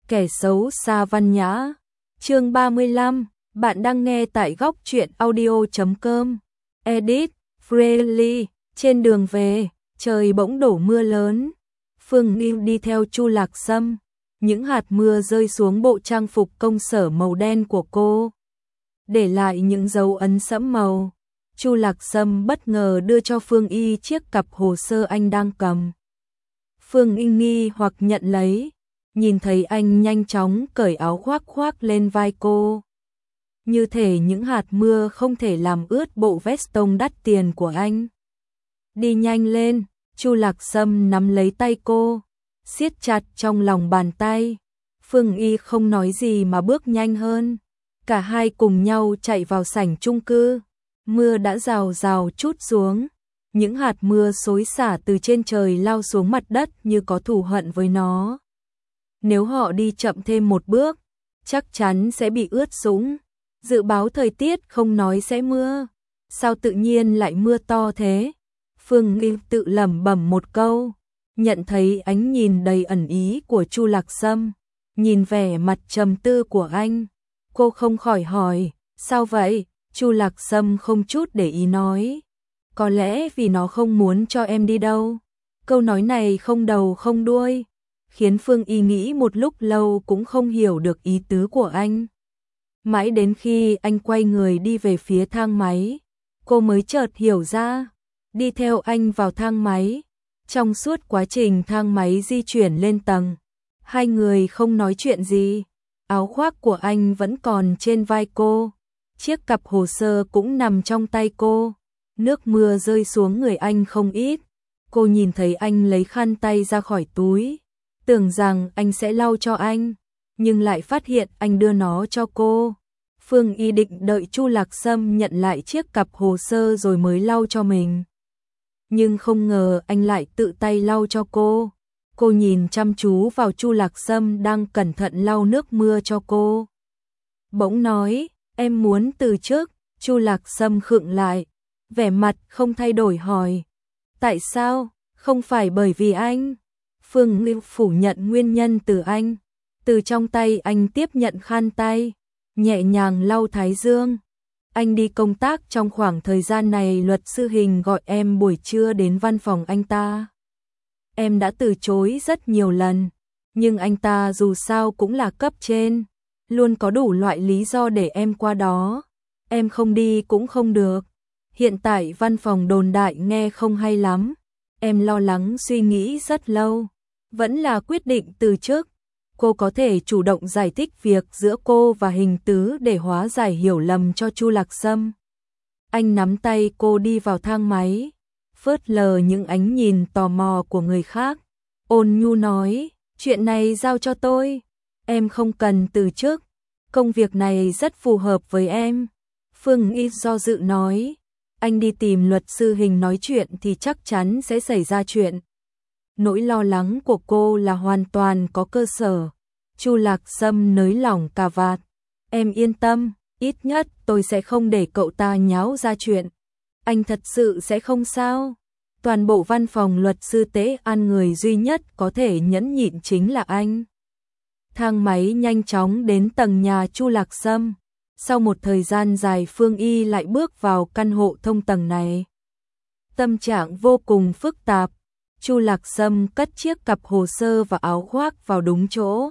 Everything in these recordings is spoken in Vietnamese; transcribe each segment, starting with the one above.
Kẻ xấu xa văn nhã. Chương 35, bạn đang nghe tại góc truyện audio.com. Edit, Freely. Trên đường về, trời bỗng đổ mưa lớn. Phương Nghi đi theo Chu Lạc Sâm. Những hạt mưa rơi xuống bộ trang phục công sở màu đen của cô, để lại những dấu ấn sẫm màu. Chu Lạc Sâm bất ngờ đưa cho Phương Y chiếc cặp hồ sơ anh đang cầm. Phương Y nghi hoặc nhận lấy, nhìn thấy anh nhanh chóng cởi áo khoác lên vai cô. Như thể những hạt mưa không thể làm ướt bộ vest tông đắt tiền của anh. Đi nhanh lên, Chu Lạc Sâm nắm lấy tay cô, siết chặt trong lòng bàn tay. Phương Y không nói gì mà bước nhanh hơn. Cả hai cùng nhau chạy vào sảnh chung cư. Mưa đã rào rào trút xuống. Những hạt mưa xối xả từ trên trời lao xuống mặt đất như có thù hận với nó. Nếu họ đi chậm thêm một bước, chắc chắn sẽ bị ướt sũng. Dự báo thời tiết không nói sẽ mưa, sao tự nhiên lại mưa to thế? Phương Nghi tự lẩm bẩm một câu, nhận thấy ánh nhìn đầy ẩn ý của Chu Lạc Sâm, nhìn vẻ mặt trầm tư của anh, cô không khỏi hỏi, sao vậy? Chu Lạc Sâm không chút để ý nói, có lẽ vì nó không muốn cho em đi đâu. Câu nói này không đầu không đuôi, khiến Phương Y nghĩ một lúc lâu cũng không hiểu được ý tứ của anh. Mãi đến khi anh quay người đi về phía thang máy, cô mới chợt hiểu ra, đi theo anh vào thang máy. Trong suốt quá trình thang máy di chuyển lên tầng, hai người không nói chuyện gì. Áo khoác của anh vẫn còn trên vai cô, chiếc cặp hồ sơ cũng nằm trong tay cô. Nước mưa rơi xuống người anh không ít. Cô nhìn thấy anh lấy khăn tay ra khỏi túi, tưởng rằng anh sẽ lau cho anh, nhưng lại phát hiện anh đưa nó cho cô. Phương Y định đợi Chu Lạc Sâm nhận lại chiếc cặp hồ sơ rồi mới lau cho mình, nhưng không ngờ anh lại tự tay lau cho cô. Cô nhìn chăm chú vào Chu Lạc Sâm đang cẩn thận lau nước mưa cho cô. Bỗng nói, em muốn từ chức. Chu Lạc Sâm khựng lại, vẻ mặt không thay đổi hỏi, tại sao? Không phải bởi vì anh. Phương Nghi phủ nhận nguyên nhân từ anh. Từ trong tay anh tiếp nhận khăn tay, nhẹ nhàng lau thái dương. Anh đi công tác trong khoảng thời gian này, luật sư Hình gọi em buổi trưa đến văn phòng anh ta. Em đã từ chối rất nhiều lần, nhưng anh ta dù sao cũng là cấp trên, luôn có đủ loại lý do để em qua đó. Em không đi cũng không được. Hiện tại văn phòng đồn đại nghe không hay lắm. Em lo lắng suy nghĩ rất lâu, vẫn là quyết định từ chức. Cô có thể chủ động giải thích việc giữa cô và Hình Tứ để hóa giải hiểu lầm cho Chu Lạc Sâm. Anh nắm tay cô đi vào thang máy, phớt lờ những ánh nhìn tò mò của người khác, ôn nhu nói, chuyện này giao cho tôi, em không cần từ chức, công việc này rất phù hợp với em. Phương Y do dự nói, anh đi tìm luật sư Hình nói chuyện thì chắc chắn sẽ xảy ra chuyện. Nỗi lo lắng của cô là hoàn toàn có cơ sở. Chu Lạc Sâm nới lỏng cà vạt, em yên tâm, ít nhất tôi sẽ không để cậu ta nháo ra chuyện. Anh thật sự sẽ không sao. Toàn bộ văn phòng luật sư Tế An người duy nhất có thể nhẫn nhịn chính là anh. Thang máy nhanh chóng đến tầng nhà Chu Lạc Sâm. Sau một thời gian dài, Phương Y lại bước vào căn hộ thông tầng này. Tâm trạng vô cùng phức tạp. Chu Lạc Sâm cất chiếc cặp hồ sơ và áo khoác vào đúng chỗ.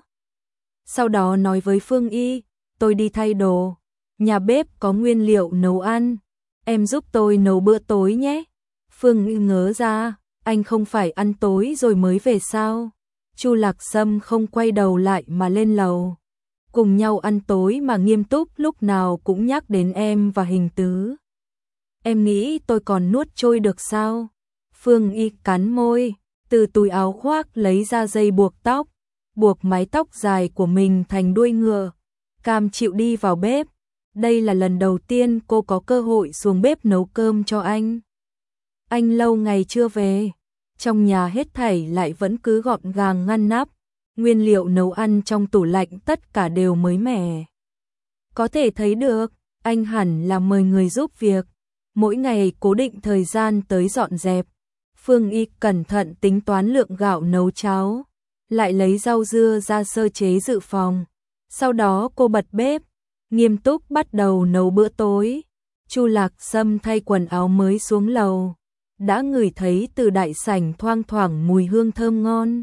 Sau đó nói với Phương Y, tôi đi thay đồ. Nhà bếp có nguyên liệu nấu ăn. Em giúp tôi nấu bữa tối nhé. Phương Y ngớ ra, anh không phải ăn tối rồi mới về sao? Chu Lạc Sâm không quay đầu lại mà lên lầu. Cùng nhau ăn tối mà nghiêm túc lúc nào cũng nhắc đến em và Hình Tứ. Em nghĩ tôi còn nuốt trôi được sao? Phương Y cắn môi, từ túi áo khoác lấy ra dây buộc tóc, buộc mái tóc dài của mình thành đuôi ngựa, cam chịu đi vào bếp. Đây là lần đầu tiên cô có cơ hội xuống bếp nấu cơm cho anh. Anh lâu ngày chưa về, trong nhà hết thảy lại vẫn cứ gọn gàng ngăn nắp, nguyên liệu nấu ăn trong tủ lạnh tất cả đều mới mẻ. Có thể thấy được, anh hẳn là mời người giúp việc, mỗi ngày cố định thời gian tới dọn dẹp. Phương Y cẩn thận tính toán lượng gạo nấu cháo, lại lấy rau dưa ra sơ chế dự phòng. Sau đó cô bật bếp, nghiêm túc bắt đầu nấu bữa tối. Chu Lạc Sâm thay quần áo mới xuống lầu, đã ngửi thấy từ đại sảnh thoang thoảng mùi hương thơm ngon.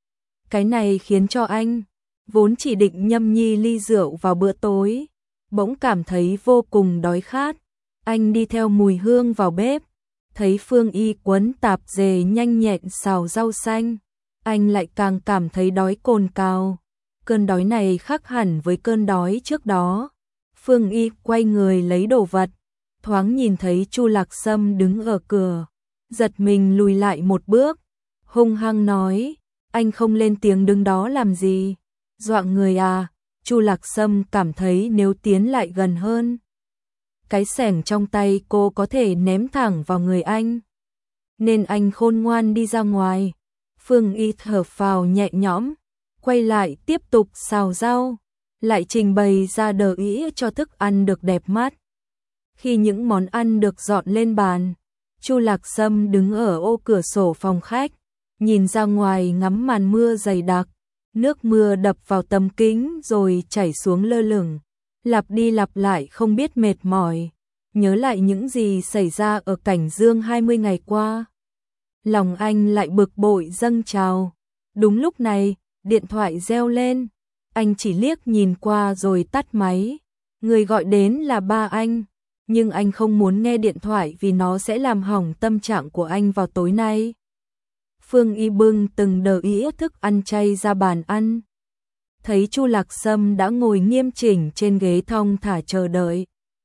Cái này khiến cho anh, vốn chỉ định nhâm nhi ly rượu vào bữa tối, bỗng cảm thấy vô cùng đói khát. Anh đi theo mùi hương vào bếp, thấy Phương Y quấn tạp dề nhanh nhẹn xào rau xanh, anh lại càng cảm thấy đói cồn cào. Cơn đói này khác hẳn với cơn đói trước đó. Phương Y quay người lấy đồ vật, thoáng nhìn thấy Chu Lạc Sâm đứng ở cửa, giật mình lùi lại một bước, hung hăng nói, anh không lên tiếng đứng đó làm gì, dọa người à. Chu Lạc Sâm cảm thấy nếu tiến lại gần hơn, cái xẻng trong tay cô có thể ném thẳng vào người anh, nên anh khôn ngoan đi ra ngoài. Phương Y thở phào nhẹ nhõm, quay lại tiếp tục xào rau, lại trình bày ra đờ ĩ cho thức ăn được đẹp mắt. Khi những món ăn được dọn lên bàn, Chu Lạc Sâm đứng ở ô cửa sổ phòng khách, nhìn ra ngoài ngắm màn mưa dày đặc. Nước mưa đập vào tấm kính rồi chảy xuống lơ lửng, lặp đi lặp lại không biết mệt mỏi. Nhớ lại những gì xảy ra ở Cảnh Dương 20 ngày qua, lòng anh lại bực bội dâng trào. Đúng lúc này, điện thoại reo lên, anh chỉ liếc nhìn qua rồi tắt máy. Người gọi đến là ba anh, nhưng anh không muốn nghe điện thoại vì nó sẽ làm hỏng tâm trạng của anh vào tối nay. Phương Y bưng từng đờ ĩa thức ăn chay ra bàn ăn. Thấy Chu Lạc Sâm đã ngồi nghiêm chỉnh trên ghế thong thả chờ đợi.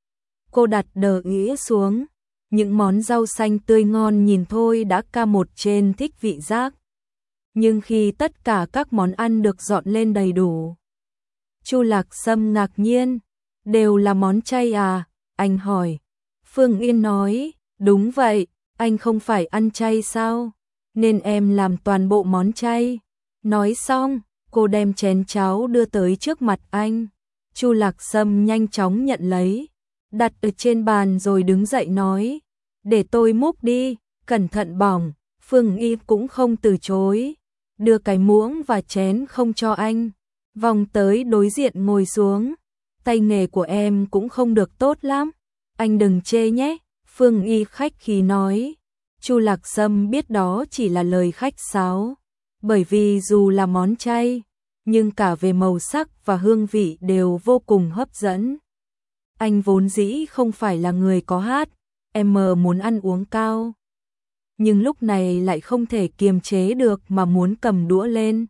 Cô đặt đờ ĩa xuống, những món rau xanh tươi ngon nhìn thôi đã ca một trên thích vị giác. Nhưng khi tất cả các món ăn được dọn lên đầy đủ, Chu Lạc Sâm ngạc nhiên, đều là món chay à? Anh hỏi. Phương Yên nói, đúng vậy, anh không phải ăn chay sao? Nên em làm toàn bộ món chay. Nói xong, cô đem chén cháo đưa tới trước mặt anh. Chu Lạc Sâm nhanh chóng nhận lấy, đặt ở trên bàn rồi đứng dậy nói, để tôi múc đi, cẩn thận bỏng. Phương Y cũng không từ chối, đưa cái muỗng và chén không cho anh, vòng tới đối diện ngồi xuống. Tay nghề của em cũng không được tốt lắm, anh đừng chê nhé. Phương Y khách khí nói. Chu Lạc Sâm biết đó chỉ là lời khách sáo, bởi vì dù là món chay, nhưng cả về màu sắc và hương vị đều vô cùng hấp dẫn. Anh vốn dĩ không phải là người có HM muốn ăn uống cao, nhưng lúc này lại không thể kiềm chế được mà muốn cầm đũa lên.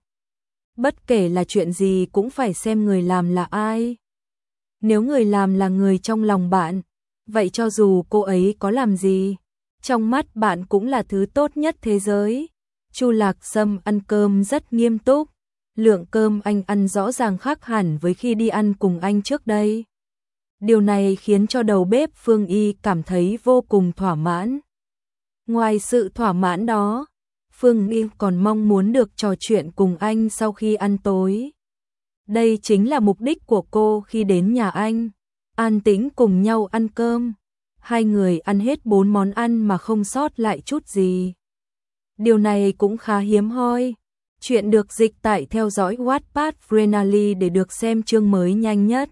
Bất kể là chuyện gì cũng phải xem người làm là ai. Nếu người làm là người trong lòng bạn, vậy cho dù cô ấy có làm gì, trong mắt bạn cũng là thứ tốt nhất thế giới. Chu Lạc Sâm ăn cơm rất nghiêm túc, lượng cơm anh ăn rõ ràng khác hẳn với khi đi ăn cùng anh trước đây. Điều này khiến cho đầu bếp Phương Y cảm thấy vô cùng thỏa mãn. Ngoài sự thỏa mãn đó, Phương Y còn mong muốn được trò chuyện cùng anh sau khi ăn tối. Đây chính là mục đích của cô khi đến nhà anh, an tĩnh cùng nhau ăn cơm. Hai người ăn hết 4 món ăn mà không sót lại chút gì. Điều này cũng khá hiếm hoi. Chuyện được dịch tại theo dõi Wattpad Frenally để được xem chương mới nhanh nhất.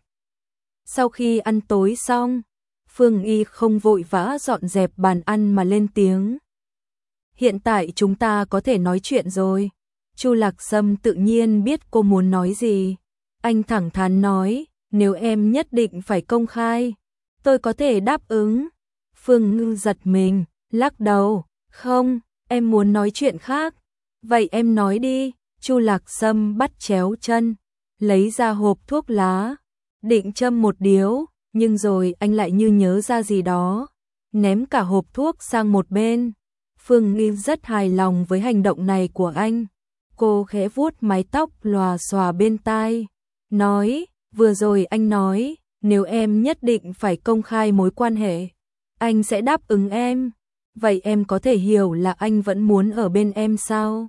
Sau khi ăn tối xong, Phương Y không vội vã dọn dẹp bàn ăn mà lên tiếng. Hiện tại chúng ta có thể nói chuyện rồi. Chu Lạc Sâm tự nhiên biết cô muốn nói gì. Anh thẳng thắn nói, nếu em nhất định phải công khai, tôi có thể đáp ứng. Phương Ngư giật mình, lắc đầu, không, em muốn nói chuyện khác. Vậy em nói đi. Chu Lạc Sâm bắt chéo chân, lấy ra hộp thuốc lá, định châm một điếu, nhưng rồi anh lại như nhớ ra gì đó, ném cả hộp thuốc sang một bên. Phương Ngư rất hài lòng với hành động này của anh. Cô khẽ vuốt mái tóc lòa xòa bên tai, nói, vừa rồi anh nói, nếu em nhất định phải công khai mối quan hệ, anh sẽ đáp ứng em. Vậy em có thể hiểu là anh vẫn muốn ở bên em sao?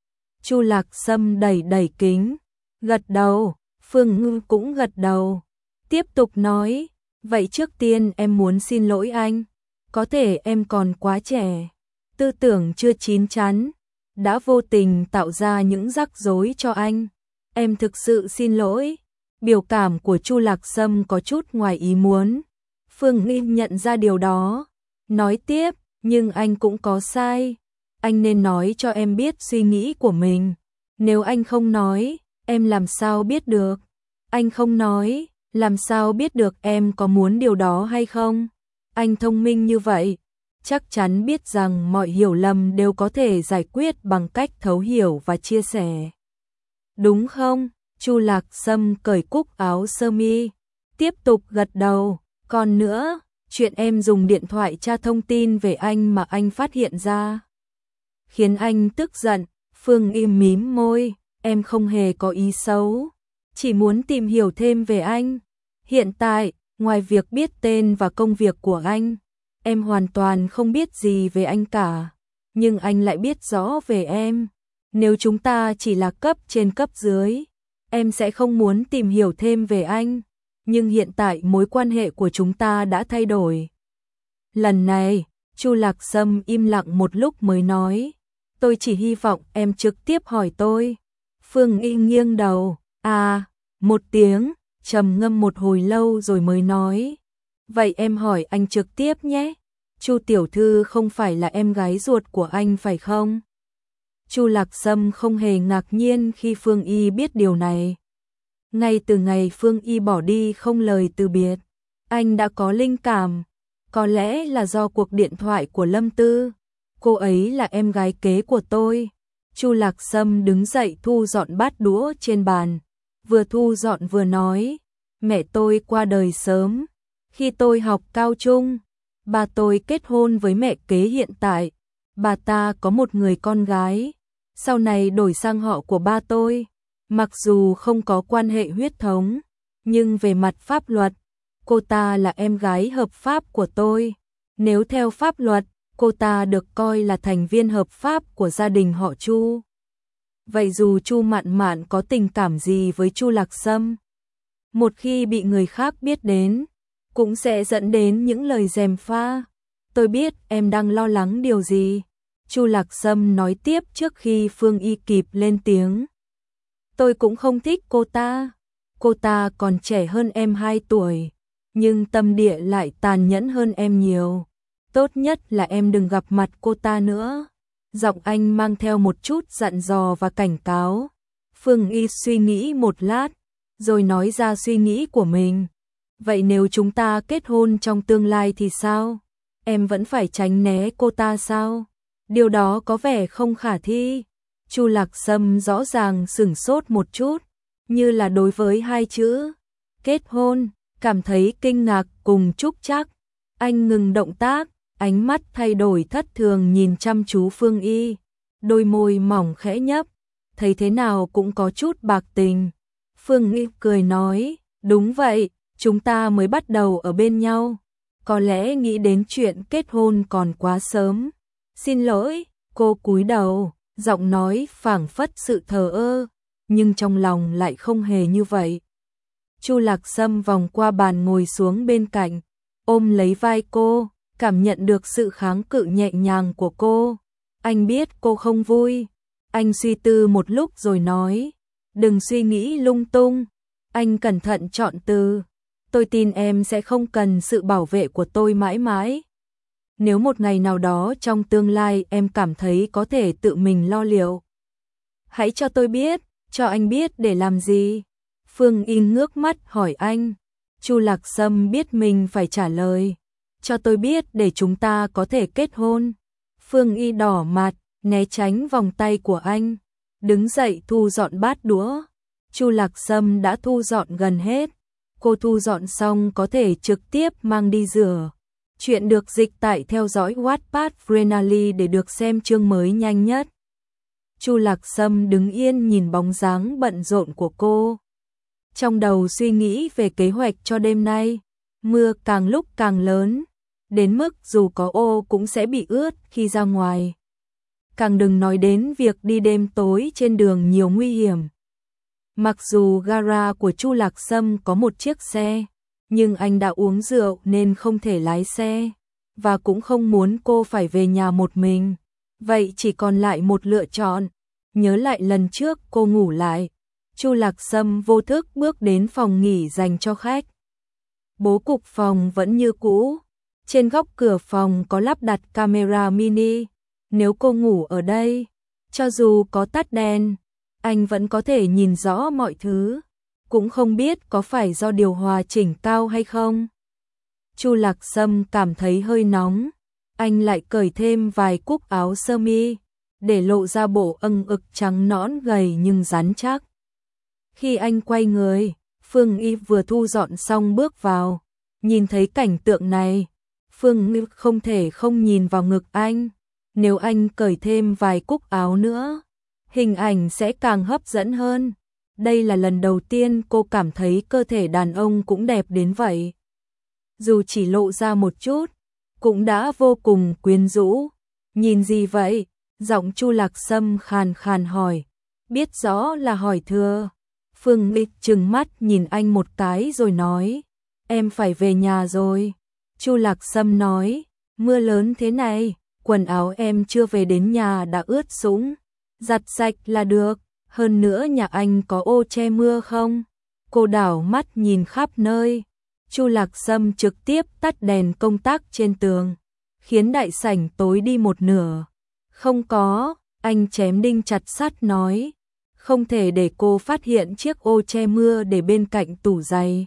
Chu Lạc Sâm đẩy đẩy kính, gật đầu. Phương Ngư cũng gật đầu, tiếp tục nói, vậy trước tiên em muốn xin lỗi anh. Có thể em còn quá trẻ, tư tưởng chưa chín chắn, đã vô tình tạo ra những rắc rối cho anh. Em thực sự xin lỗi. Biểu cảm của Chu Lạc Sâm có chút ngoài ý muốn. Phương Nghi nhận ra điều đó, nói tiếp, nhưng anh cũng có sai. Anh nên nói cho em biết suy nghĩ của mình. Nếu anh không nói, em làm sao biết được? Anh không nói, làm sao biết được em có muốn điều đó hay không? Anh thông minh như vậy, chắc chắn biết rằng mọi hiểu lầm đều có thể giải quyết bằng cách thấu hiểu và chia sẻ. Đúng không? Chu Lạc Sâm cởi cúc áo sơ mi, tiếp tục gật đầu. Còn nữa, chuyện em dùng điện thoại tra thông tin về anh mà anh phát hiện ra khiến anh tức giận. Phương im mím môi, em không hề có ý xấu, chỉ muốn tìm hiểu thêm về anh. Hiện tại, ngoài việc biết tên và công việc của anh, em hoàn toàn không biết gì về anh cả, nhưng anh lại biết rõ về em. Nếu chúng ta chỉ là cấp trên cấp dưới, em sẽ không muốn tìm hiểu thêm về anh, nhưng hiện tại mối quan hệ của chúng ta đã thay đổi. Lần này, Chu Lạc Sâm im lặng một lúc mới nói, tôi chỉ hy vọng em trực tiếp hỏi tôi. Phương Y nghiêng đầu, một tiếng, trầm ngâm một hồi lâu rồi mới nói, vậy em hỏi anh trực tiếp nhé. Chu tiểu thư không phải là em gái ruột của anh phải không? Chu Lạc Sâm không hề ngạc nhiên khi Phương Y biết điều này. Ngay từ ngày Phương Y bỏ đi không lời từ biệt, anh đã có linh cảm, có lẽ là do cuộc điện thoại của Lâm Tư. Cô ấy là em gái kế của tôi. Chu Lạc Sâm đứng dậy thu dọn bát đũa trên bàn, vừa thu dọn vừa nói, mẹ tôi qua đời sớm, khi tôi học cao trung. Bà tôi kết hôn với mẹ kế hiện tại, bà ta có một người con gái, sau này đổi sang họ của ba tôi. Mặc dù không có quan hệ huyết thống, nhưng về mặt pháp luật, cô ta là em gái hợp pháp của tôi. Nếu theo pháp luật, cô ta được coi là thành viên hợp pháp của gia đình họ Chu. Vậy dù Chu Mạn Mạn có tình cảm gì với Chu Lạc Sâm, một khi bị người khác biết đến, cũng sẽ dẫn đến những lời gièm pha. Tôi biết em đang lo lắng điều gì. Chu Lạc Sâm nói tiếp trước khi Phương Y kịp lên tiếng. Tôi cũng không thích cô ta còn trẻ hơn em 2 tuổi, nhưng tâm địa lại tàn nhẫn hơn em nhiều. Tốt nhất là em đừng gặp mặt cô ta nữa. Giọng anh mang theo một chút dặn dò và cảnh cáo. Phương Y suy nghĩ một lát, rồi nói ra suy nghĩ của mình. Vậy nếu chúng ta kết hôn trong tương lai thì sao? Em vẫn phải tránh né cô ta sao? Điều đó có vẻ không khả thi. Chu Lạc Sâm rõ ràng sửng sốt một chút, như là đối với 2 chữ kết hôn, cảm thấy kinh ngạc cùng trúc trắc. Anh ngừng động tác, ánh mắt thay đổi thất thường nhìn chăm chú Phương Y, đôi môi mỏng khẽ nhấp, thấy thế nào cũng có chút bạc tình. Phương Y cười nói, đúng vậy, chúng ta mới bắt đầu ở bên nhau, có lẽ nghĩ đến chuyện kết hôn còn quá sớm. Xin lỗi. Cô cúi đầu, giọng nói phảng phất sự thờ ơ, nhưng trong lòng lại không hề như vậy. Chu Lạc Sâm vòng qua bàn ngồi xuống bên cạnh, ôm lấy vai cô, cảm nhận được sự kháng cự nhẹ nhàng của cô. Anh biết cô không vui. Anh suy tư một lúc rồi nói, đừng suy nghĩ lung tung. Anh cẩn thận chọn từ, tôi tin em sẽ không cần sự bảo vệ của tôi mãi mãi. Nếu một ngày nào đó trong tương lai em cảm thấy có thể tự mình lo liệu, hãy cho tôi biết. Cho anh biết để làm gì? Phương Y ngước mắt hỏi anh. Chu Lạc Sâm biết mình phải trả lời, cho tôi biết để chúng ta có thể kết hôn. Phương Y đỏ mặt, né tránh vòng tay của anh, đứng dậy thu dọn bát đũa. Chu Lạc Sâm đã thu dọn gần hết, cô thu dọn xong có thể trực tiếp mang đi rửa. Chuyện được dịch tại theo dõi Wattpad Frenally để được xem chương mới nhanh nhất. Chu Lạc Sâm đứng yên nhìn bóng dáng bận rộn của cô, trong đầu suy nghĩ về kế hoạch cho đêm nay. Mưa càng lúc càng lớn, đến mức dù có ô cũng sẽ bị ướt khi ra ngoài. Càng đừng nói đến việc đi đêm tối trên đường nhiều nguy hiểm. Mặc dù gara của Chu Lạc Sâm có một chiếc xe, nhưng anh đã uống rượu nên không thể lái xe, và cũng không muốn cô phải về nhà một mình. Vậy chỉ còn lại một lựa chọn. Nhớ lại lần trước cô ngủ lại. Chu Lạc Sâm vô thức bước đến phòng nghỉ dành cho khách. Bố cục phòng vẫn như cũ. Trên góc cửa phòng có lắp đặt camera mini. Nếu cô ngủ ở đây, cho dù có tắt đèn, anh vẫn có thể nhìn rõ mọi thứ. Cũng không biết có phải do điều hòa chỉnh cao hay không. Chu Lạc Sâm cảm thấy hơi nóng. Anh lại cởi thêm vài cúc áo sơ mi, để lộ ra bộ âng ực trắng nõn gầy nhưng rắn chắc. Khi anh quay người, Phương Y vừa thu dọn xong bước vào. Nhìn thấy cảnh tượng này, Phương Y không thể không nhìn vào ngực anh. Nếu anh cởi thêm vài cúc áo nữa, hình ảnh sẽ càng hấp dẫn hơn. Đây là lần đầu tiên cô cảm thấy cơ thể đàn ông cũng đẹp đến vậy. Dù chỉ lộ ra một chút, cũng đã vô cùng quyến rũ. Nhìn gì vậy? Giọng Chu Lạc Sâm khàn khàn hỏi. Biết rõ là hỏi thừa. Phương Y trừng mắt nhìn anh một cái rồi nói. Em phải về nhà rồi. Chu Lạc Sâm nói. Mưa lớn thế này, quần áo em chưa về đến nhà đã ướt sũng. Giặt sạch là được. Hơn nữa nhà anh có ô che mưa không? Cô đảo mắt nhìn khắp nơi. Chu Lạc Sâm trực tiếp tắt đèn công tắc trên tường, khiến đại sảnh tối đi một nửa. Không có, anh chém đinh chặt sắt nói. Không thể để cô phát hiện chiếc ô che mưa để bên cạnh tủ giày.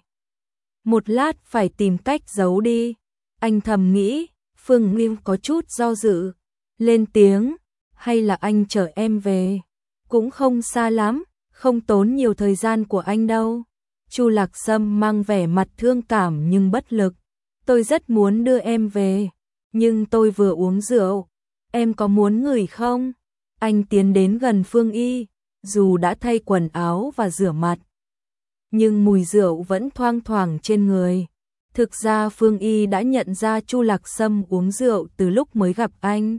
Một lát phải tìm cách giấu đi. Anh thầm nghĩ. Phương Nghiêm có chút do dự, lên tiếng. Hay là anh chở em về? Cũng không xa lắm, không tốn nhiều thời gian của anh đâu. Chu Lạc Sâm mang vẻ mặt thương cảm nhưng bất lực. Tôi rất muốn đưa em về, nhưng tôi vừa uống rượu. Em có muốn ngửi không? Anh tiến đến gần Phương Y, dù đã thay quần áo và rửa mặt, nhưng mùi rượu vẫn thoang thoảng trên người. Thực ra Phương Y đã nhận ra Chu Lạc Sâm uống rượu từ lúc mới gặp anh,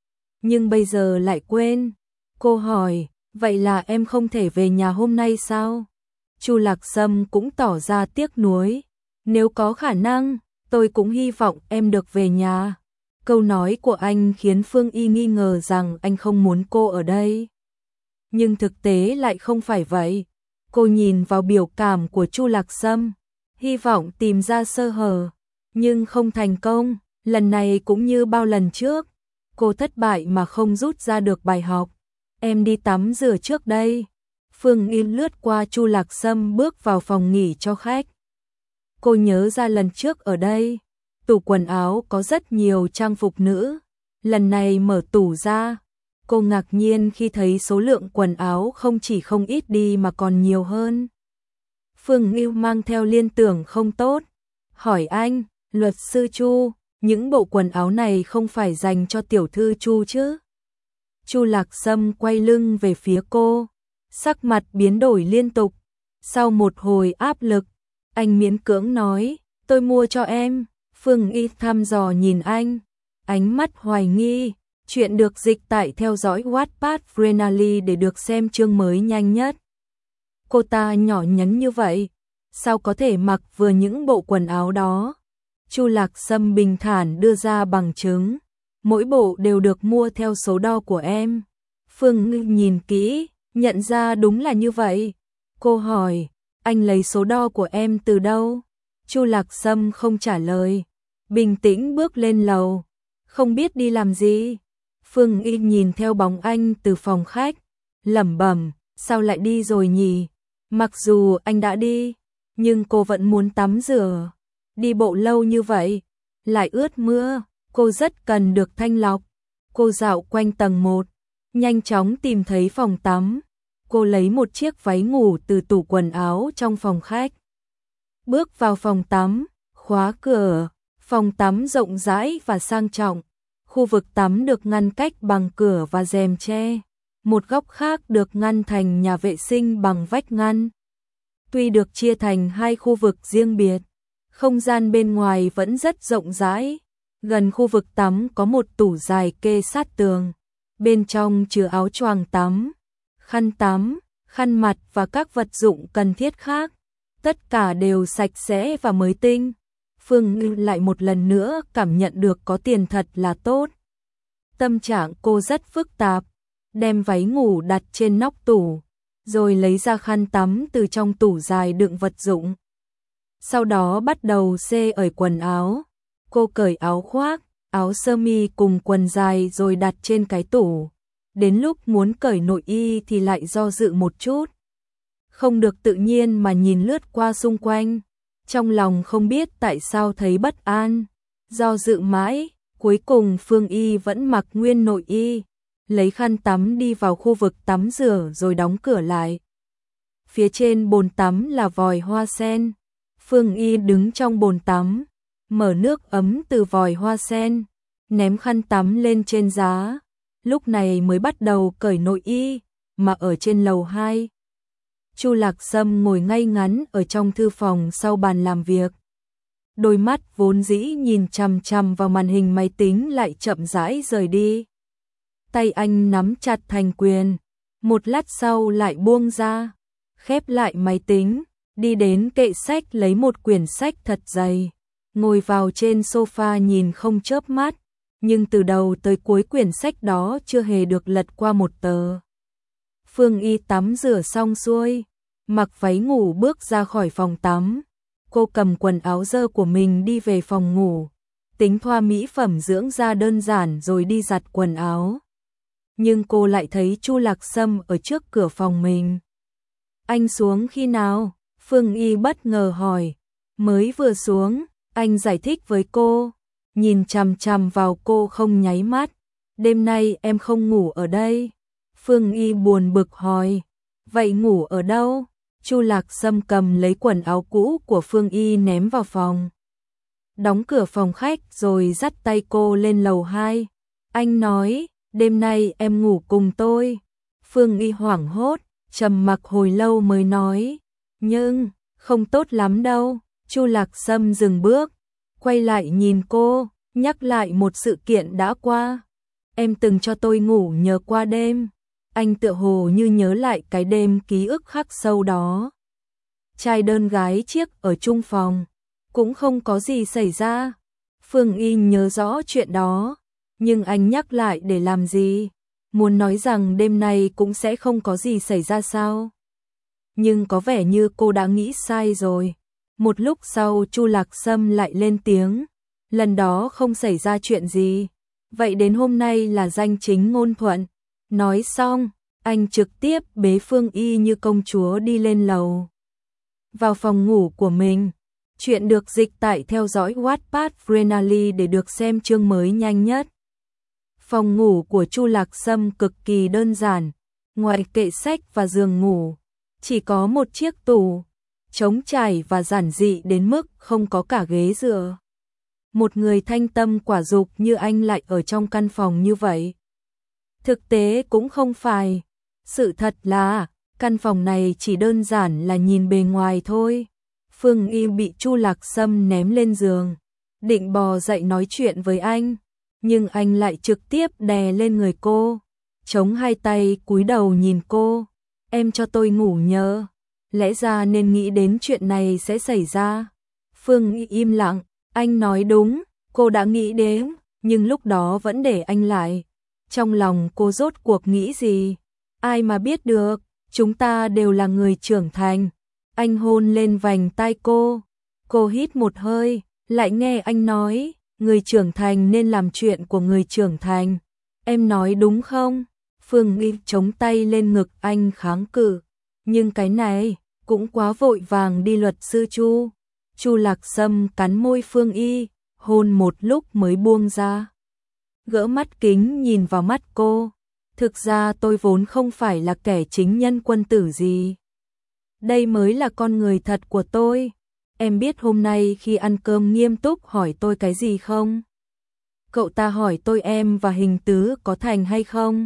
nhưng bây giờ lại quên. Cô hỏi, vậy là em không thể về nhà hôm nay sao? Chu Lạc Sâm cũng tỏ ra tiếc nuối. Nếu có khả năng, tôi cũng hy vọng em được về nhà. Câu nói của anh khiến Phương Y nghi ngờ rằng anh không muốn cô ở đây. Nhưng thực tế lại không phải vậy. Cô nhìn vào biểu cảm của Chu Lạc Sâm, hy vọng tìm ra sơ hở, nhưng không thành công. Lần này cũng như bao lần trước, cô thất bại mà không rút ra được bài học. Em đi tắm rửa trước đây. Phương Y lướt qua Chu Lạc Sâm bước vào phòng nghỉ cho khách. Cô nhớ ra lần trước ở đây, tủ quần áo có rất nhiều trang phục nữ. Lần này mở tủ ra, cô ngạc nhiên khi thấy số lượng quần áo không chỉ không ít đi mà còn nhiều hơn. Phương Y mang theo liên tưởng không tốt. Hỏi anh, luật sư Chu, những bộ quần áo này không phải dành cho tiểu thư Chu chứ? Chu Lạc Sâm quay lưng về phía cô, sắc mặt biến đổi liên tục. Sau một hồi áp lực, anh miễn cưỡng nói, tôi mua cho em. Phương Y thăm dò nhìn anh, ánh mắt hoài nghi. Chuyện được dịch tại theo dõi Wattpad Frenally để được xem chương mới nhanh nhất. Cô ta nhỏ nhắn như vậy, sao có thể mặc vừa những bộ quần áo đó? Chu Lạc Sâm bình thản đưa ra bằng chứng. Mỗi bộ đều được mua theo số đo của em. Phương Y nhìn kỹ, nhận ra đúng là như vậy. Cô hỏi, anh lấy số đo của em từ đâu? Chu Lạc Sâm không trả lời, bình tĩnh bước lên lầu. Không biết đi làm gì. Phương Y nhìn theo bóng anh từ phòng khách, lẩm bẩm, sao lại đi rồi nhỉ? Mặc dù anh đã đi, nhưng cô vẫn muốn tắm rửa. Đi bộ lâu như vậy, lại ướt mưa, cô rất cần được thanh lọc. Cô dạo quanh tầng 1, nhanh chóng tìm thấy phòng tắm. Cô lấy một chiếc váy ngủ từ tủ quần áo trong phòng khách. Bước vào phòng tắm, khóa cửa. Phòng tắm rộng rãi và sang trọng. Khu vực tắm được ngăn cách bằng cửa và rèm tre. Một góc khác được ngăn thành nhà vệ sinh bằng vách ngăn. Tuy được chia thành hai khu vực riêng biệt, không gian bên ngoài vẫn rất rộng rãi. Gần khu vực tắm có một tủ dài kê sát tường. Bên trong chứa áo choàng tắm, khăn mặt và các vật dụng cần thiết khác. Tất cả đều sạch sẽ và mới tinh. Phương Y lại một lần nữa cảm nhận được có tiền thật là tốt. tâm trạng cô rất phức tạp, đem váy ngủ đặt trên nóc tủ, rồi lấy ra khăn tắm từ trong tủ dài đựng vật dụng. Sau đó bắt đầu xê ởi quần áo. Cô cởi áo khoác, áo sơ mi cùng quần dài rồi đặt trên cái tủ. Đến lúc muốn cởi nội y thì lại do dự một chút. Không được tự nhiên mà nhìn lướt qua xung quanh. Trong lòng không biết tại sao thấy bất an. Do dự mãi, cuối cùng Phương Y vẫn mặc nguyên nội y. Lấy khăn tắm đi vào khu vực tắm rửa rồi đóng cửa lại. Phía trên bồn tắm là vòi hoa sen. Phương Y đứng trong bồn tắm, mở nước ấm từ vòi hoa sen, ném khăn tắm lên trên giá. Lúc này mới bắt đầu cởi nội y, mà ở trên lầu 2. Chu Lạc Sâm ngồi ngay ngắn ở trong thư phòng sau bàn làm việc. Đôi mắt vốn dĩ nhìn chằm chằm vào màn hình máy tính lại chậm rãi rời đi. Tay anh nắm chặt thành quyền, một lát sau lại buông ra, khép lại máy tính, đi đến kệ sách lấy một quyển sách thật dày, ngồi vào trên sofa nhìn không chớp mắt, nhưng từ đầu tới cuối quyển sách đó chưa hề được lật qua một tờ. Phương Y tắm rửa xong xuôi, mặc váy ngủ bước ra khỏi phòng tắm. Cô cầm quần áo dơ của mình đi về phòng ngủ, tính thoa mỹ phẩm dưỡng da đơn giản rồi đi giặt quần áo. Nhưng cô lại thấy Chu Lạc Sâm ở trước cửa phòng mình. Anh xuống khi nào? Phương Y bất ngờ hỏi. Mới vừa xuống, anh giải thích với cô, nhìn chằm chằm vào cô không nháy mắt. Đêm nay em không ngủ ở đây. Phương Y buồn bực hỏi. Vậy ngủ ở đâu? Chu Lạc Sâm cầm lấy quần áo cũ của Phương Y ném vào phòng. Đóng cửa phòng khách rồi dắt tay cô lên lầu 2. Anh nói, đêm nay em ngủ cùng tôi. Phương Y hoảng hốt, trầm mặc hồi lâu mới nói, nhưng không tốt lắm đâu. Chu Lạc Sâm dừng bước, quay lại nhìn cô, nhắc lại một sự kiện đã qua. Em từng cho tôi ngủ nhờ qua đêm. Anh tựa hồ như nhớ lại cái đêm ký ức khắc sâu đó. Trai đơn gái chiếc ở chung phòng, cũng không có gì xảy ra. Phương Y nhớ rõ chuyện đó, nhưng anh nhắc lại để làm gì? Muốn nói rằng đêm nay cũng sẽ không có gì xảy ra sao? Nhưng có vẻ như cô đã nghĩ sai rồi. Một lúc sau Chu Lạc Sâm lại lên tiếng, lần đó không xảy ra chuyện gì. Vậy đến hôm nay là danh chính ngôn thuận. Nói xong, anh trực tiếp bế Phương Y như công chúa đi lên lầu. Vào phòng ngủ của mình. Chuyện được dịch tải theo dõi Wattpad Frenally để được xem chương mới nhanh nhất. Phòng ngủ của Chu Lạc Sâm cực kỳ đơn giản. Ngoài kệ sách và giường ngủ, chỉ có một chiếc tủ, trống trải và giản dị đến mức không có cả ghế dựa. Một người thanh tâm quả dục như anh lại ở trong căn phòng như vậy. Thực tế cũng không phải. Sự thật là, căn phòng này chỉ đơn giản là nhìn bề ngoài thôi. Phương Y bị Chu Lạc Sâm ném lên giường, định bò dậy nói chuyện với anh, nhưng anh lại trực tiếp đè lên người cô, chống hai tay cúi đầu nhìn cô. Em cho tôi ngủ nhờ, lẽ ra nên nghĩ đến chuyện này sẽ xảy ra. Phương Y im lặng, anh nói đúng, cô đã nghĩ đến, nhưng lúc đó vẫn để anh lại. Trong lòng cô rốt cuộc nghĩ gì? Ai mà biết được, chúng ta đều là người trưởng thành. Anh hôn lên vành tai cô hít một hơi, lại nghe anh nói, người trưởng thành nên làm chuyện của người trưởng thành. Em nói đúng không? Phương Y chống tay lên ngực anh kháng cự, nhưng cái này cũng quá vội vàng đi luật sư Chu. Chu Lạc Sâm cắn môi Phương Y, hôn một lúc mới buông ra. Gỡ mắt kính nhìn vào mắt cô. Thực ra tôi vốn không phải là kẻ chính nhân quân tử gì. Đây mới là con người thật của tôi. Em biết hôm nay khi ăn cơm nghiêm túc hỏi tôi cái gì không? Cậu ta hỏi tôi em và Hình Tứ có thành hay không?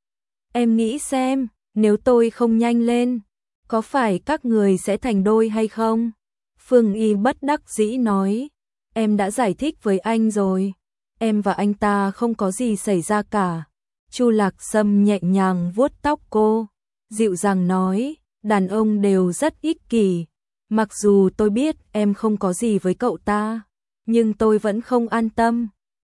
Em nghĩ xem, nếu tôi không nhanh lên, có phải các người sẽ thành đôi hay không? Phương Y bất đắc dĩ nói, em đã giải thích với anh rồi. Em và anh ta không có gì xảy ra cả. Chu Lạc Sâm nhẹ nhàng vuốt tóc cô, dịu dàng nói, đàn ông đều rất ích kỷ. Mặc dù tôi biết em không có gì với cậu ta, nhưng tôi vẫn không an tâm.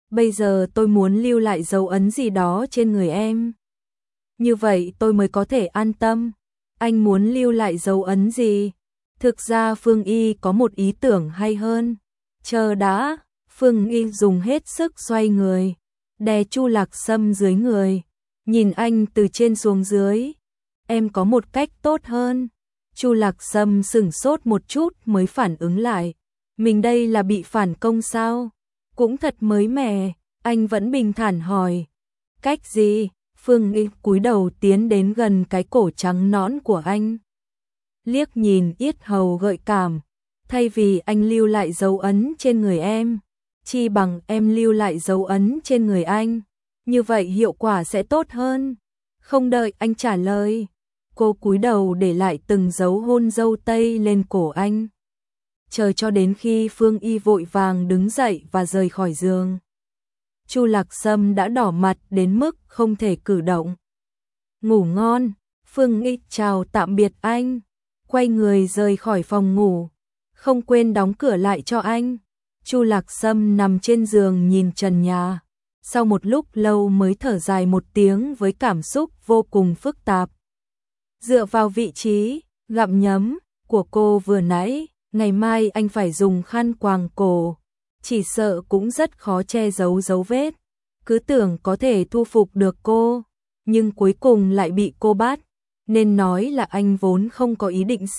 bây giờ tôi muốn lưu lại dấu ấn gì đó trên người em. Như vậy tôi mới có thể an tâm. Anh muốn lưu lại dấu ấn gì? Thực ra Phương Y có một ý tưởng hay hơn. Chờ đã, Phương Y dùng hết sức xoay người, đè Chu Lạc Sâm dưới người, nhìn anh từ trên xuống dưới. Em có một cách tốt hơn. Chu Lạc Sâm sửng sốt một chút mới phản ứng lại. Mình đây là bị phản công sao? Cũng thật mới mẻ, anh vẫn bình thản hỏi. Cách gì? Phương Y cúi đầu tiến đến gần cái cổ trắng nõn của anh. Liếc nhìn yết hầu gợi cảm. Thay vì anh lưu lại dấu ấn trên người em, chi bằng em lưu lại dấu ấn trên người anh. Như vậy hiệu quả sẽ tốt hơn. Không đợi anh trả lời, cô cúi đầu để lại từng dấu hôn dâu tây lên cổ anh. Chờ cho đến khi Phương Y vội vàng đứng dậy và rời khỏi giường. Chu Lạc Sâm đã đỏ mặt đến mức không thể cử động. Ngủ ngon. Phương Y chào tạm biệt anh, quay người rời khỏi phòng ngủ, không quên đóng cửa lại cho anh. Chu Lạc Sâm nằm trên giường nhìn trần nhà, sau một lúc lâu mới thở dài một tiếng với cảm xúc vô cùng phức tạp. Dựa vào vị trí gặm nhấm của cô vừa nãy, ngày mai anh phải dùng khăn quàng cổ, chỉ sợ cũng rất khó che giấu dấu vết. Cứ tưởng có thể thu phục được cô, nhưng cuối cùng lại bị cô bắt. Nên nói là anh vốn không có ý định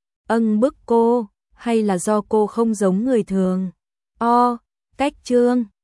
bức cô, hay là do cô không giống người thường. Cách chương